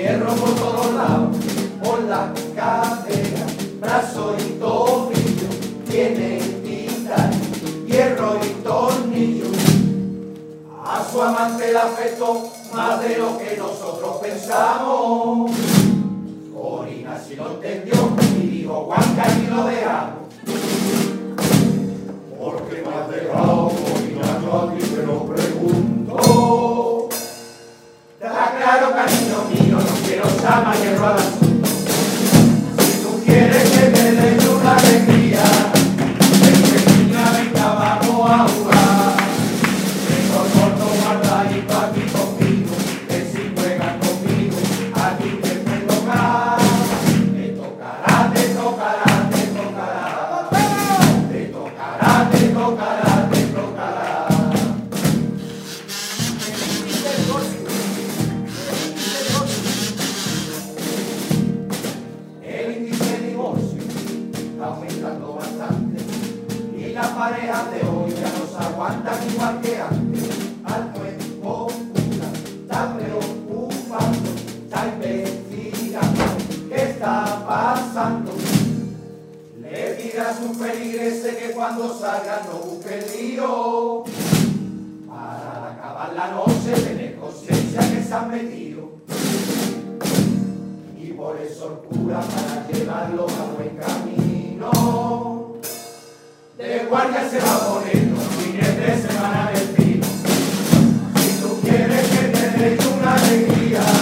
hierro por todos lados, por la cadera, brazo y tobillo, tiene titanio, hierro y tornillo. A su amante le afectó más de lo que nosotros pensamos. Corina sí lo entendió y dijo, Juanca, aquí lo dejamos. ¿Por qué me has dejado, Corina? Yo a ti te lo pregunto. Está claro, cariño mío, no quiero sama hierro al asunto. Si tú quieres que te dé una alegría, ven niña, venga, vamos a jugar. Tengo corto guardadito aquí conmigo, que si juegas conmigo, a ti te puede tocar. Te tocará, te tocará, te tocará. Te tocará, te tocará, te tocará. El índice de divorcio está aumentando bastante y las parejas de hoy ya no se aguantan igual que antes. Al juez popular está preocupando, está investigando qué está pasando. Le dirá a su feligrese que cuando salga no busque lío, para acabar la noche tener conciencia que se han metido. Y por eso el cura, para llevarlo a buen camino, de guardia se va a poner los fines de semana del pino. Si tú quieres que te dé una alegría,